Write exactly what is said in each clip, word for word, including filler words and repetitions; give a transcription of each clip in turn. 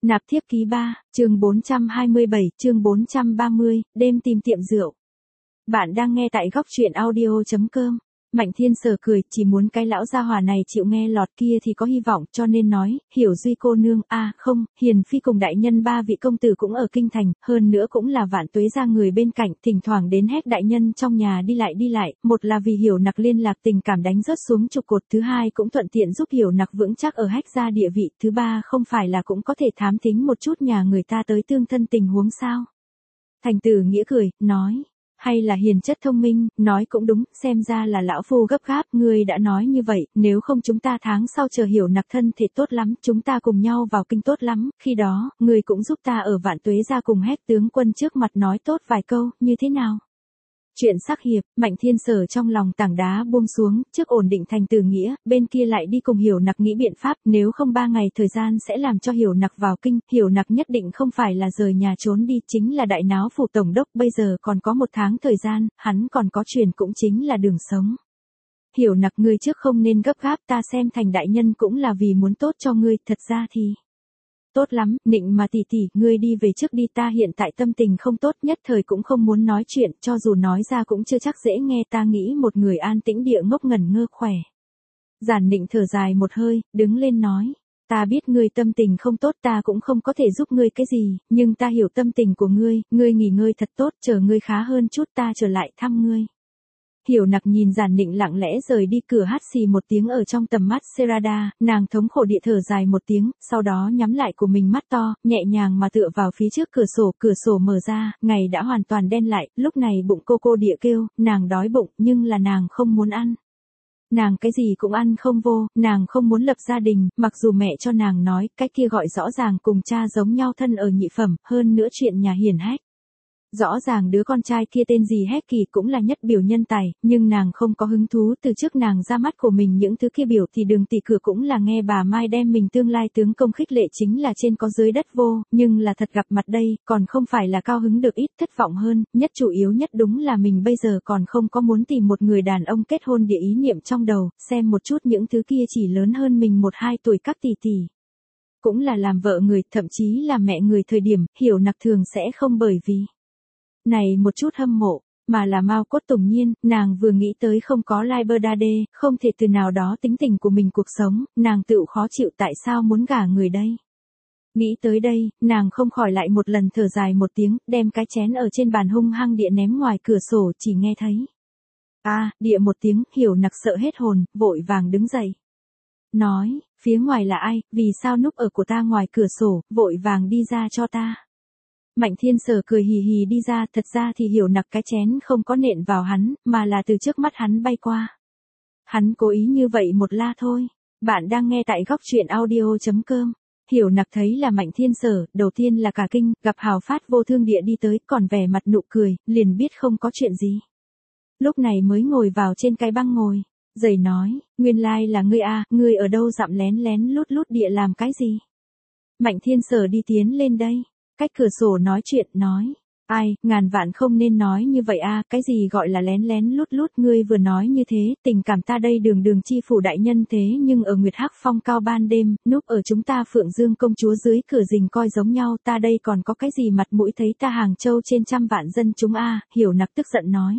Nạp thiếp ký ba, chương bốn trăm hai mươi bảy, chương bốn trăm ba mươi, đêm tìm tiệm rượu. Bạn đang nghe tại góc truyện audio chấm com. Mạnh Thiên Sở cười, chỉ muốn cái lão gia hỏa này chịu nghe lọt kia thì có hy vọng, cho nên nói, Hiểu Duy cô nương, a à, không, Hiền Phi cùng đại nhân ba vị công tử cũng ở kinh thành, hơn nữa cũng là Vạn Tuế gia người bên cạnh, thỉnh thoảng đến hét đại nhân trong nhà đi lại đi lại, một là vì Hiểu Nặc liên lạc tình cảm đánh rớt xuống trụ cột, thứ hai cũng thuận tiện giúp Hiểu Nặc vững chắc ở hách gia địa vị, thứ ba không phải là cũng có thể thám thính một chút nhà người ta tới tương thân tình huống sao. Thành Tử Nghĩa cười, nói. Hay là hiền chất thông minh, nói cũng đúng, xem ra là lão phu gấp gáp, ngươi đã nói như vậy, nếu không chúng ta tháng sau chờ Hiểu Nặc thân thể tốt lắm, chúng ta cùng nhau vào kinh tốt lắm, khi đó, ngươi cũng giúp ta ở Vạn Tuế gia cùng hét tướng quân trước mặt nói tốt vài câu, như thế nào? Chuyện sắc hiệp, Mạnh Thiên Sở trong lòng tảng đá buông xuống, trước ổn định Thành Tử Nghĩa, bên kia lại đi cùng Hiểu Nặc nghĩ biện pháp, nếu không ba ngày thời gian sẽ làm cho Hiểu Nặc vào kinh, Hiểu Nặc nhất định không phải là rời nhà trốn đi, chính là đại náo phủ tổng đốc, bây giờ còn có một tháng thời gian, hắn còn có truyền cũng chính là đường sống. Hiểu Nặc ngươi trước không nên gấp gáp, ta xem Thành đại nhân cũng là vì muốn tốt cho ngươi, thật ra thì... Tốt lắm, Nịnh mà tỷ tỷ, ngươi đi về trước đi, ta hiện tại tâm tình không tốt, nhất thời cũng không muốn nói chuyện, cho dù nói ra cũng chưa chắc dễ nghe, ta nghĩ một người an tĩnh địa ngốc ngẩn ngơ khỏe. Giản Nịnh thở dài một hơi, đứng lên nói, ta biết ngươi tâm tình không tốt, ta cũng không có thể giúp ngươi cái gì, nhưng ta hiểu tâm tình của ngươi, ngươi nghỉ ngơi thật tốt, chờ ngươi khá hơn chút ta trở lại thăm ngươi. Hiểu Nặc nhìn Giản Nịnh lặng lẽ rời đi, cửa hắt xì một tiếng ở trong tầm mắt Serada, nàng thống khổ địa thở dài một tiếng, sau đó nhắm lại của mình mắt to, nhẹ nhàng mà tựa vào phía trước cửa sổ, cửa sổ mở ra, ngày đã hoàn toàn đen lại, lúc này bụng cô cô địa kêu, nàng đói bụng, nhưng là nàng không muốn ăn. Nàng cái gì cũng ăn không vô, nàng không muốn lập gia đình, mặc dù mẹ cho nàng nói, cái kia gọi rõ ràng cùng cha giống nhau thân ở nhị phẩm, hơn nữa chuyện nhà hiển hách. Rõ ràng đứa con trai kia tên gì Hét Kỳ cũng là nhất biểu nhân tài, nhưng nàng không có hứng thú, từ trước nàng ra mắt của mình những thứ kia biểu thì đường tỷ cửa cũng là nghe bà Mai đem mình tương lai tướng công khích lệ chính là trên có dưới đất vô, nhưng là thật gặp mặt đây, còn không phải là cao hứng được ít, thất vọng hơn, nhất chủ yếu nhất đúng là mình bây giờ còn không có muốn tìm một người đàn ông kết hôn địa ý niệm trong đầu, xem một chút những thứ kia chỉ lớn hơn mình một hai tuổi các tỷ tỷ. Cũng là làm vợ người, thậm chí là mẹ người thời điểm, Hiểu Nặc thường sẽ không bởi vì này một chút hâm mộ, mà là Mao Cốt Tùng Nhiên, nàng vừa nghĩ tới không có Libertade, không thể từ nào đó tính tình của mình cuộc sống, nàng tự khó chịu tại sao muốn gả người đây. Nghĩ tới đây, nàng không khỏi lại một lần thở dài một tiếng, đem cái chén ở trên bàn hung hăng địa ném ngoài cửa sổ, chỉ nghe thấy. A, à, địa một tiếng, Hiểu Nặc sợ hết hồn, vội vàng đứng dậy. Nói, phía ngoài là ai, vì sao núp ở của ta ngoài cửa sổ, vội vàng đi ra cho ta. Mạnh Thiên Sở cười hì hì đi ra, thật ra thì Hiểu Nặc cái chén không có nện vào hắn, mà là từ trước mắt hắn bay qua. Hắn cố ý như vậy một la thôi. Bạn đang nghe tại góc truyện audio chấm com. Hiểu Nặc thấy là Mạnh Thiên Sở, đầu tiên là cả kinh, gặp hào phát vô thương địa đi tới, còn vẻ mặt nụ cười, liền biết không có chuyện gì. Lúc này mới ngồi vào trên cái băng ngồi, giày nói, nguyên lai là ngươi a, ngươi ở đâu dặm lén lén lút lút địa làm cái gì? Mạnh Thiên Sở đi tiến lên đây. Cách cửa sổ nói chuyện, nói, ai, ngàn vạn không nên nói như vậy a, cái gì gọi là lén lén lút lút, ngươi vừa nói như thế, tình cảm ta đây đường đường chi phủ đại nhân thế nhưng ở Nguyệt Hắc Phong cao ban đêm, núp ở chúng ta Phượng Dương công chúa dưới cửa rình coi giống nhau, ta đây còn có cái gì mặt mũi thấy ta Hàng Châu trên trăm vạn dân chúng a, Hiểu Nặc tức giận nói.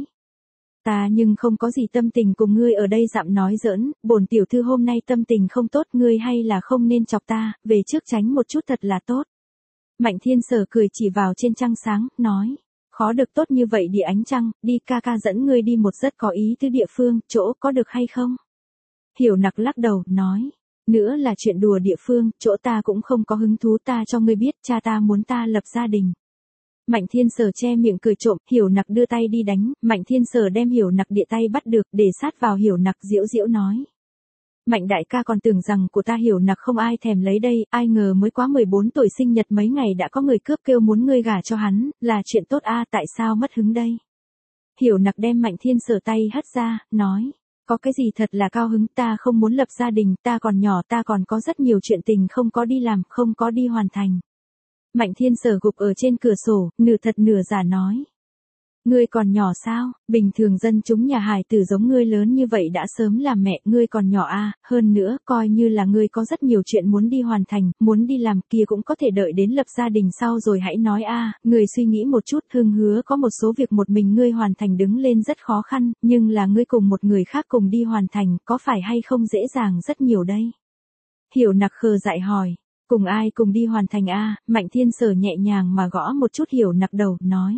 Ta nhưng không có gì tâm tình cùng ngươi ở đây dặm nói giỡn, bổn tiểu thư hôm nay tâm tình không tốt, ngươi hay là không nên chọc ta, về trước tránh một chút thật là tốt. Mạnh Thiên Sở cười chỉ vào trên trăng sáng, nói, khó được tốt như vậy địa ánh trăng, đi ca ca dẫn ngươi đi một rất có ý tứ địa phương, chỗ có được hay không? Hiểu Nặc lắc đầu, nói, nữa là chuyện đùa địa phương, chỗ ta cũng không có hứng thú, ta cho ngươi biết, cha ta muốn ta lập gia đình. Mạnh Thiên Sở che miệng cười trộm, Hiểu Nặc đưa tay đi đánh, Mạnh Thiên Sở đem Hiểu Nặc địa tay bắt được, để sát vào Hiểu Nặc diễu diễu nói. Mạnh đại ca còn tưởng rằng của ta Hiểu Nặc không ai thèm lấy đây, ai ngờ mới quá mười bốn tuổi sinh nhật mấy ngày đã có người cướp kêu muốn ngươi gả cho hắn, là chuyện tốt a, à, tại sao mất hứng đây? Hiểu Nặc đem Mạnh Thiên Sở tay hất ra, nói, có cái gì thật là cao hứng, ta không muốn lập gia đình, ta còn nhỏ, ta còn có rất nhiều chuyện tình không có đi làm, không có đi hoàn thành. Mạnh Thiên Sở gục ở trên cửa sổ, nửa thật nửa giả nói. Ngươi còn nhỏ sao, bình thường dân chúng nhà hài tử giống ngươi lớn như vậy đã sớm làm mẹ, ngươi còn nhỏ a, hơn nữa, coi như là ngươi có rất nhiều chuyện muốn đi hoàn thành, muốn đi làm kia cũng có thể đợi đến lập gia đình sau rồi hãy nói a, ngươi suy nghĩ một chút, Hưng hứa có một số việc một mình ngươi hoàn thành đứng lên rất khó khăn, nhưng là ngươi cùng một người khác cùng đi hoàn thành, có phải hay không dễ dàng rất nhiều đây. Hiểu Nặc khờ dại hỏi, cùng ai cùng đi hoàn thành a, Mạnh Thiên Sở nhẹ nhàng mà gõ một chút Hiểu Nặc đầu, nói.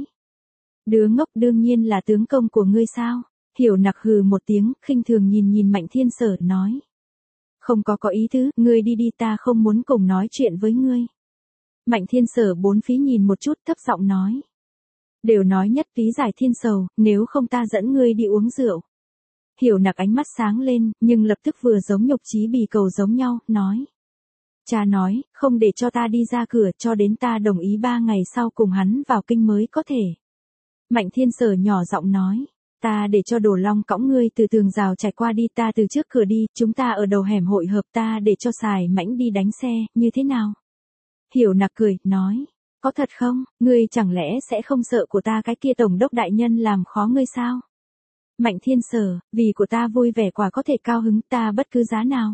Đứa ngốc đương nhiên là tướng công của ngươi sao? Hiểu Nặc hừ một tiếng, khinh thường nhìn nhìn Mạnh Thiên Sở, nói. Không có có ý tứ, ngươi đi đi, ta không muốn cùng nói chuyện với ngươi. Mạnh Thiên Sở bốn phía nhìn một chút, thấp giọng nói. Đều nói nhất lý giải thiên sầu, nếu không ta dẫn ngươi đi uống rượu. Hiểu Nặc ánh mắt sáng lên, nhưng lập tức vừa giống nhục chí bì cầu giống nhau, nói. Cha nói, không để cho ta đi ra cửa cho đến ta đồng ý ba ngày sau cùng hắn vào kinh mới có thể. Mạnh Thiên Sở nhỏ giọng nói, ta để cho Đồ Long cõng ngươi từ tường rào trải qua đi, ta từ trước cửa đi, chúng ta ở đầu hẻm hội hợp, ta để cho Sài Mãnh đi đánh xe, như thế nào? Hiểu Nặc cười, nói, có thật không, ngươi chẳng lẽ sẽ không sợ của ta cái kia tổng đốc đại nhân làm khó ngươi sao? Mạnh Thiên Sở, vì của ta vui vẻ quả có thể cao hứng ta bất cứ giá nào.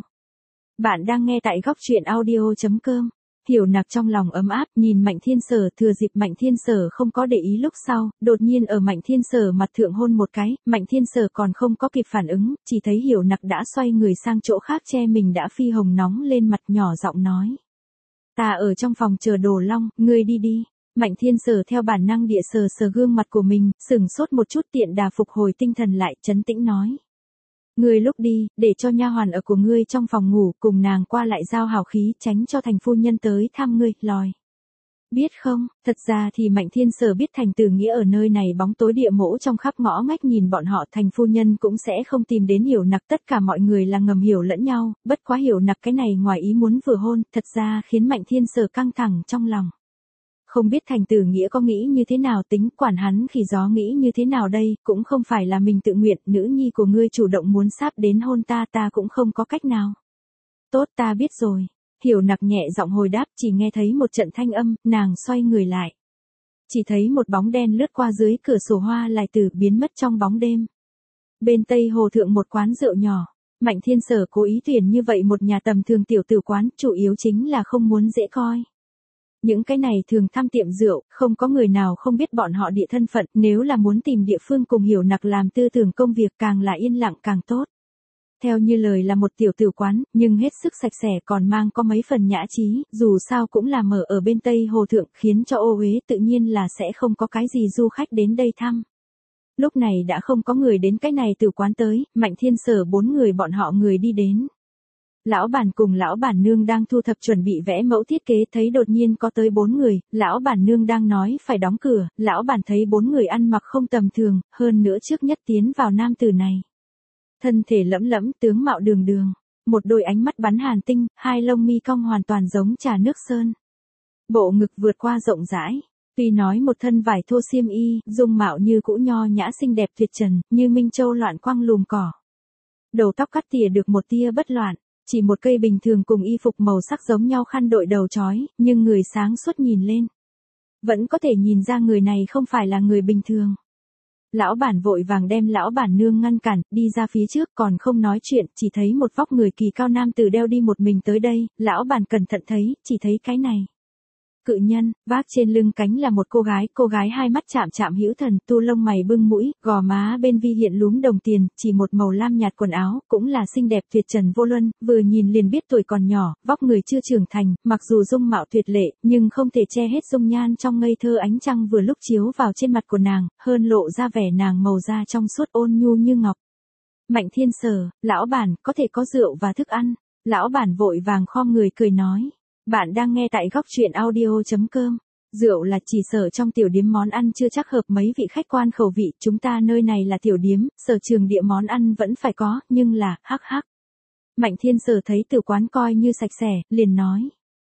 Bạn đang nghe tại góc truyện audio chấm com. Hiểu Nặc trong lòng ấm áp, nhìn Mạnh Thiên Sở, thừa dịp Mạnh Thiên Sở không có để ý lúc sau, đột nhiên ở Mạnh Thiên Sở mặt thượng hôn một cái, Mạnh Thiên Sở còn không có kịp phản ứng, chỉ thấy Hiểu Nặc đã xoay người sang chỗ khác che mình đã phi hồng nóng lên mặt, nhỏ giọng nói. Ta ở trong phòng chờ Đồ Long, ngươi đi đi. Mạnh Thiên Sở theo bản năng địa sờ sờ gương mặt của mình, sừng sốt một chút tiện đà phục hồi tinh thần lại, trấn tĩnh nói. Ngươi lúc đi, để cho nha hoàn ở của ngươi trong phòng ngủ, cùng nàng qua lại giao hào khí, tránh cho thành phu nhân tới thăm ngươi, lòi. Biết không, thật ra thì Mạnh Thiên Sở biết thành Tử Nghĩa ở nơi này bóng tối địa mỗ trong khắp ngõ ngách nhìn bọn họ, thành phu nhân cũng sẽ không tìm đến Hiểu Nặc, tất cả mọi người là ngầm hiểu lẫn nhau, bất quá Hiểu Nặc cái này ngoài ý muốn vừa hôn, thật ra khiến Mạnh Thiên Sở căng thẳng trong lòng. Không biết thành Tử Nghĩa có nghĩ như thế nào, tính quản hắn khỉ gió nghĩ như thế nào đây, cũng không phải là mình tự nguyện, nữ nhi của ngươi chủ động muốn sáp đến hôn ta, ta cũng không có cách nào. Tốt, ta biết rồi. Hiểu Nặc nhẹ giọng hồi đáp, chỉ nghe thấy một trận thanh âm, nàng xoay người lại. Chỉ thấy một bóng đen lướt qua dưới cửa sổ hoa lại từ biến mất trong bóng đêm. Bên tây hồ thượng một quán rượu nhỏ, Mạnh Thiên Sở cố ý tuyển như vậy một nhà tầm thường tiểu tử quán, chủ yếu chính là không muốn dễ coi. Những cái này thường thăm tiệm rượu, không có người nào không biết bọn họ địa thân phận, nếu là muốn tìm địa phương cùng Hiểu Nặc làm tư tưởng công việc càng là yên lặng càng tốt. Theo như lời là một tiểu tử quán, nhưng hết sức sạch sẽ còn mang có mấy phần nhã trí, dù sao cũng là mở ở bên Tây Hồ Thượng, khiến cho ô uế tự nhiên là sẽ không có cái gì du khách đến đây thăm. Lúc này đã không có người đến cái này từ quán tới, Mạnh Thiên Sở bốn người bọn họ người đi đến. Lão bản cùng lão bản nương đang thu thập chuẩn bị vẽ mẫu thiết kế, thấy đột nhiên có tới bốn người, lão bản nương đang nói phải đóng cửa, lão bản thấy bốn người ăn mặc không tầm thường, hơn nữa trước nhất tiến vào nam tử này. Thân thể lẫm lẫm, tướng mạo đường đường, một đôi ánh mắt bắn hàn tinh, hai lông mi cong hoàn toàn giống trà nước sơn. Bộ ngực vượt qua rộng rãi, tuy nói một thân vải thô xiêm y, dung mạo như cũ nho nhã xinh đẹp tuyệt trần, như minh châu loạn quang lùm cỏ. Đầu tóc cắt tỉa được một tia bất loạn. Chỉ một cây bình thường cùng y phục màu sắc giống nhau khăn đội đầu trói, nhưng người sáng suốt nhìn lên. Vẫn có thể nhìn ra người này không phải là người bình thường. Lão bản vội vàng đem lão bản nương ngăn cản, đi ra phía trước còn không nói chuyện, chỉ thấy một vóc người kỳ cao nam tử đeo đi một mình tới đây, lão bản cẩn thận thấy, chỉ thấy cái này. Cự nhân, vác trên lưng cánh là một cô gái, cô gái hai mắt chạm chạm hữu thần, tu lông mày bưng mũi, gò má bên vi hiện lúm đồng tiền, chỉ một màu lam nhạt quần áo, cũng là xinh đẹp tuyệt trần vô luân, vừa nhìn liền biết tuổi còn nhỏ, vóc người chưa trưởng thành, mặc dù dung mạo tuyệt lệ, nhưng không thể che hết dung nhan trong ngây thơ ánh trăng vừa lúc chiếu vào trên mặt của nàng, hơn lộ ra vẻ nàng màu da trong suốt ôn nhu như ngọc. Mạnh Thiên Sở, lão bản, có thể có rượu và thức ăn. Lão bản vội vàng khom người cười nói. Bạn đang nghe tại góc truyện audio chấm com. Rượu là chỉ sở trong tiểu điếm món ăn chưa chắc hợp mấy vị khách quan khẩu vị, chúng ta nơi này là tiểu điếm, sở trường địa món ăn vẫn phải có, nhưng là, hắc hắc. Mạnh Thiên Sở thấy từ quán coi như sạch sẽ, liền nói.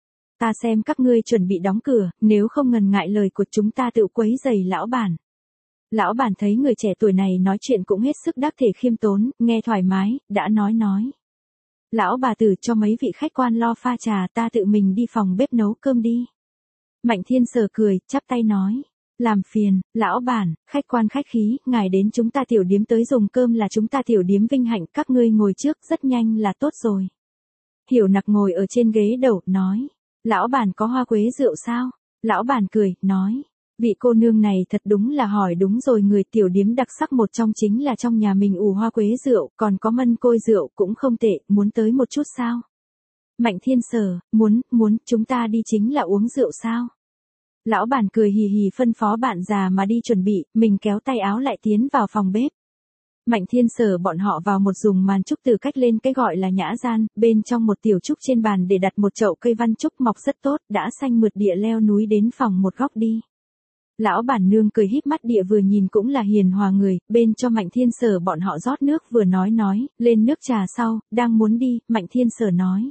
Ta xem các ngươi chuẩn bị đóng cửa, nếu không ngần ngại lời của chúng ta tự quấy rầy lão bản. Lão bản thấy người trẻ tuổi này nói chuyện cũng hết sức đắc thể khiêm tốn, nghe thoải mái, đã nói nói. Lão bà tử cho mấy vị khách quan lo pha trà, ta tự mình đi phòng bếp nấu cơm đi. Mạnh Thiên Sở cười, chắp tay nói. Làm phiền, lão bản, khách quan khách khí, ngài đến chúng ta tiểu điếm tới dùng cơm là chúng ta tiểu điếm vinh hạnh, các ngươi ngồi trước rất nhanh là tốt rồi. Hiểu Nặc ngồi ở trên ghế đầu, nói. Lão bản có hoa quế rượu sao? Lão bản cười, nói. Vị cô nương này thật đúng là hỏi đúng rồi, người tiểu điếm đặc sắc một trong chính là trong nhà mình ủ hoa quế rượu, còn có mân côi rượu cũng không tệ, muốn tới một chút sao? Mạnh Thiên Sở, muốn, muốn, chúng ta đi chính là uống rượu sao? Lão bản cười hì hì phân phó bạn già mà đi chuẩn bị, mình kéo tay áo lại tiến vào phòng bếp. Mạnh Thiên Sở bọn họ vào một dùng màn trúc từ cách lên cái gọi là nhã gian, bên trong một tiểu trúc trên bàn để đặt một chậu cây văn trúc mọc rất tốt, đã xanh mượt địa leo núi đến phòng một góc đi. Lão bản nương cười híp mắt địa vừa nhìn cũng là hiền hòa người, bên cho Mạnh Thiên Sở bọn họ rót nước vừa nói nói, lên nước trà sau, đang muốn đi, Mạnh Thiên Sở nói.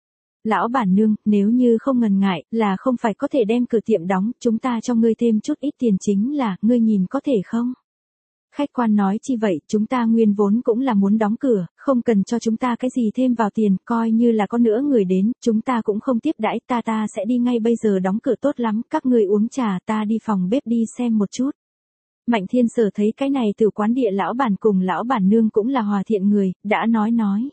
Lão bản nương, nếu như không ngần ngại, là không phải có thể đem cửa tiệm đóng, chúng ta cho ngươi thêm chút ít tiền chính là, ngươi nhìn có thể không? Khách quan nói chi vậy, chúng ta nguyên vốn cũng là muốn đóng cửa, không cần cho chúng ta cái gì thêm vào tiền, coi như là có nữa người đến, chúng ta cũng không tiếp đãi, ta ta sẽ đi ngay bây giờ đóng cửa tốt lắm, các ngươi uống trà, ta đi phòng bếp đi xem một chút. Mạnh Thiên Sở thấy cái này từ quán địa lão bản cùng lão bản nương cũng là hòa thiện người, đã nói nói.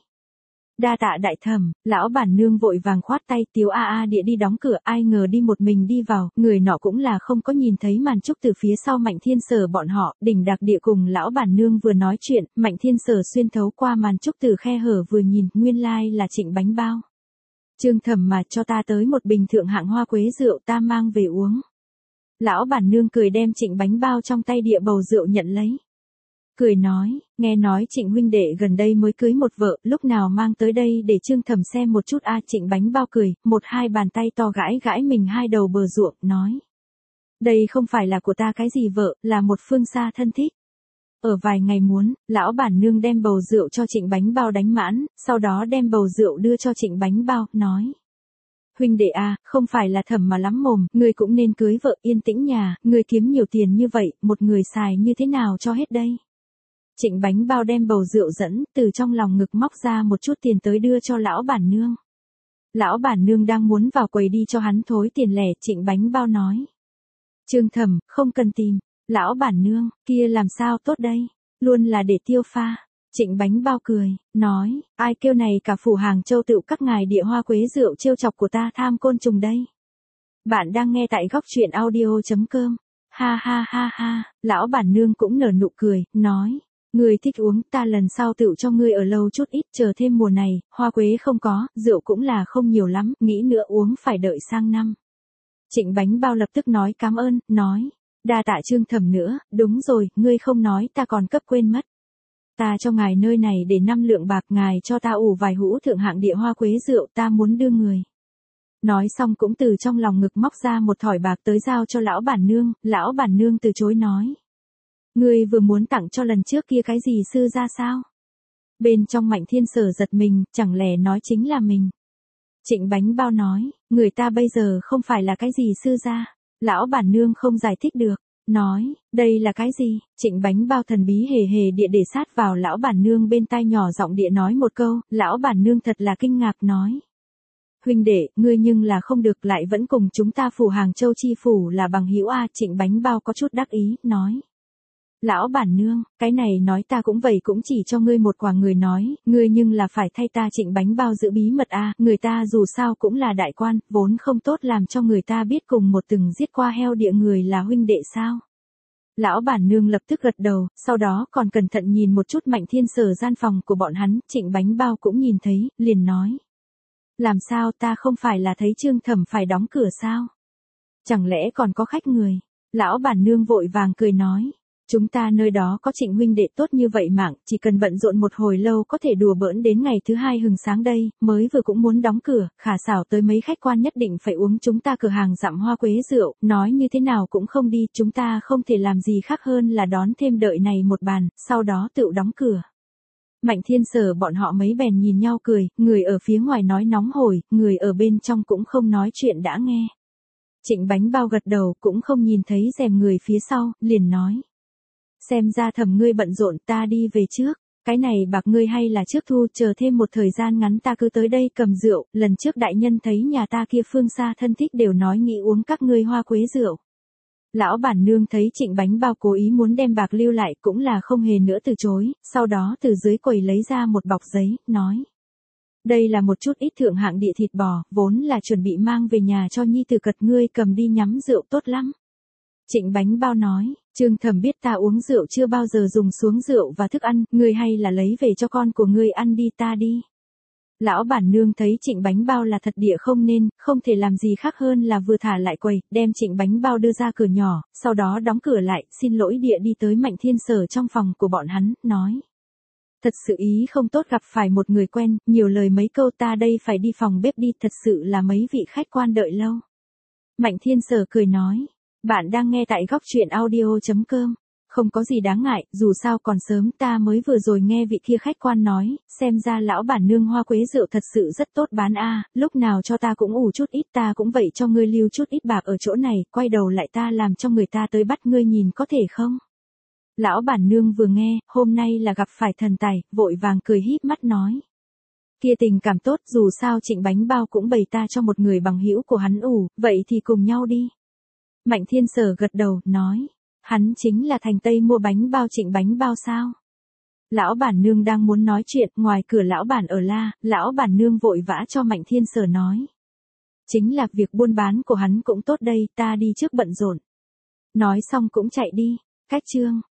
Đa tạ đại thẩm, lão bản nương vội vàng khoát tay, Tiếu a a địa đi đóng cửa, ai ngờ đi một mình đi vào, người nọ cũng là không có nhìn thấy màn trúc từ phía sau Mạnh Thiên Sở bọn họ, đỉnh đạc địa cùng lão bản nương vừa nói chuyện, Mạnh Thiên Sở xuyên thấu qua màn trúc từ khe hở vừa nhìn, nguyên lai like là Trịnh Bánh Bao. Trương thẩm mà cho ta tới một bình thượng hạng hoa quế rượu ta mang về uống. Lão bản nương cười đem Trịnh Bánh Bao trong tay địa bầu rượu nhận lấy. Cười nói, nghe nói Trịnh huynh đệ gần đây mới cưới một vợ, lúc nào mang tới đây để Trương thẩm xem một chút a. Trịnh Bánh Bao cười, một hai bàn tay to gãi gãi mình hai đầu bờ ruộng, nói. Đây không phải là của ta cái gì vợ, là một phương xa thân thích. Ở vài ngày muốn, lão bản nương đem bầu rượu cho Trịnh Bánh Bao đánh mãn, sau đó đem bầu rượu đưa cho Trịnh Bánh Bao, nói. Huynh đệ a, không phải là thẩm mà lắm mồm, ngươi cũng nên cưới vợ yên tĩnh nhà, ngươi kiếm nhiều tiền như vậy, một người xài như thế nào cho hết đây? Trịnh Bánh Bao đem bầu rượu dẫn, từ trong lòng ngực móc ra một chút tiền tới đưa cho lão bản nương. Lão bản nương đang muốn vào quầy đi cho hắn thối tiền lẻ, Trịnh Bánh Bao nói. Trương thẩm, không cần tìm, lão bản nương, kia làm sao tốt đây, luôn là để tiêu pha. Trịnh Bánh Bao cười, nói, ai kêu này cả phủ Hàng Châu tựu các ngài địa hoa quế rượu trêu chọc của ta tham côn trùng đây. Bạn đang nghe tại góc truyện audio.com, ha ha ha ha, lão bản nương cũng nở nụ cười, nói. Ngươi thích uống, ta lần sau tựu cho ngươi ở lâu chút ít, chờ thêm mùa này, hoa quế không có, rượu cũng là không nhiều lắm, nghĩ nữa uống phải đợi sang năm. Trịnh Bánh Bao lập tức nói cảm ơn, nói, đa tạ Trương thẩm nữa, đúng rồi, ngươi không nói ta còn cấp quên mất. Ta cho ngài nơi này để năm lượng bạc, ngài cho ta ủ vài hũ thượng hạng địa hoa quế rượu, ta muốn đưa người. Nói xong cũng từ trong lòng ngực móc ra một thỏi bạc tới giao cho lão bản nương, lão bản nương từ chối nói. Ngươi vừa muốn tặng cho lần trước kia cái gì sư ra sao? Bên trong Mạnh Thiên Sở giật mình, chẳng lẽ nói chính là mình. Trịnh Bánh Bao nói, người ta bây giờ không phải là cái gì sư ra. Lão bản nương không giải thích được, nói, đây là cái gì? Trịnh Bánh Bao thần bí hề hề địa để sát vào lão bản nương bên tai nhỏ giọng địa nói một câu, lão bản nương thật là kinh ngạc nói. Huynh đệ, ngươi nhưng là không được, lại vẫn cùng chúng ta phủ Hàng Châu chi phủ là bằng hữu a. Trịnh Bánh Bao có chút đắc ý, nói. Lão bản nương, cái này nói ta cũng vậy, cũng chỉ cho ngươi một quả, người nói, ngươi nhưng là phải thay ta Trịnh Bánh Bao giữ bí mật a, người ta dù sao cũng là đại quan, vốn không tốt làm cho người ta biết cùng một từng giết qua heo địa người là huynh đệ sao. Lão bản nương lập tức gật đầu, sau đó còn cẩn thận nhìn một chút Mạnh Thiên Sở gian phòng của bọn hắn, Trịnh Bánh Bao cũng nhìn thấy, liền nói. Làm sao, ta không phải là thấy Trương thẩm phải đóng cửa sao? Chẳng lẽ còn có khách người? Lão bản nương vội vàng cười nói. Chúng ta nơi đó có Trịnh huynh đệ tốt như vậy mạng, chỉ cần bận rộn một hồi lâu có thể đùa bỡn đến ngày thứ hai hừng sáng đây, mới vừa cũng muốn đóng cửa, khả xảo tới mấy khách quan nhất định phải uống chúng ta cửa hàng dặm hoa quế rượu, nói như thế nào cũng không đi, chúng ta không thể làm gì khác hơn là đón thêm đợi này một bàn, sau đó tự đóng cửa. Mạnh Thiên Sở bọn họ mấy bèn nhìn nhau cười, người ở phía ngoài nói nóng hổi, người ở bên trong cũng không nói chuyện đã nghe. Trịnh Bánh Bao gật đầu cũng không nhìn thấy rèm người phía sau, liền nói. Xem ra thẩm ngươi bận rộn, ta đi về trước, cái này bạc ngươi hay là trước thu, chờ thêm một thời gian ngắn ta cứ tới đây cầm rượu, lần trước đại nhân thấy nhà ta kia phương xa thân thích đều nói nghĩ uống các ngươi hoa quế rượu. Lão bản nương thấy Trịnh Bánh Bao cố ý muốn đem bạc lưu lại cũng là không hề nữa từ chối, sau đó từ dưới quầy lấy ra một bọc giấy, nói. Đây là một chút ít thượng hạng địa thịt bò, vốn là chuẩn bị mang về nhà cho nhi tử cật, ngươi cầm đi nhắm rượu tốt lắm. Trịnh Bánh Bao nói, Trương Thẩm biết ta uống rượu chưa bao giờ dùng xuống rượu và thức ăn, ngươi hay là lấy về cho con của ngươi ăn đi, ta đi. Lão bản nương thấy Trịnh Bánh Bao là thật địa không nên, không thể làm gì khác hơn là vừa thả lại quầy, đem Trịnh Bánh Bao đưa ra cửa nhỏ, sau đó đóng cửa lại, xin lỗi địa đi tới Mạnh Thiên Sở trong phòng của bọn hắn, nói. Thật sự ý không tốt gặp phải một người quen, nhiều lời mấy câu, ta đây phải đi phòng bếp đi, thật sự là mấy vị khách quan đợi lâu. Mạnh Thiên Sở cười nói, bạn đang nghe tại góc truyện audio chấm com. Không có gì đáng ngại, dù sao còn sớm, ta mới vừa rồi nghe vị kia khách quan nói, xem ra lão bản nương hoa quế rượu thật sự rất tốt bán a, lúc nào cho ta cũng ủ chút ít, ta cũng vậy cho ngươi lưu chút ít bạc ở chỗ này, quay đầu lại ta làm cho người ta tới bắt ngươi nhìn có thể không? Lão bản nương vừa nghe, hôm nay là gặp phải thần tài, vội vàng cười híp mắt nói. Kia tình cảm tốt, dù sao Trịnh Bánh Bao cũng bày ta cho một người bằng hữu của hắn ủ, vậy thì cùng nhau đi. Mạnh Thiên Sở gật đầu, nói. Hắn chính là thành Tây mua bánh bao Trịnh Bánh Bao sao? Lão bản nương đang muốn nói chuyện, ngoài cửa lão bản ở la, lão bản nương vội vã cho Mạnh Thiên Sở nói. Chính là việc buôn bán của hắn cũng tốt đây, ta đi trước bận rộn. Nói xong cũng chạy đi, cách chương.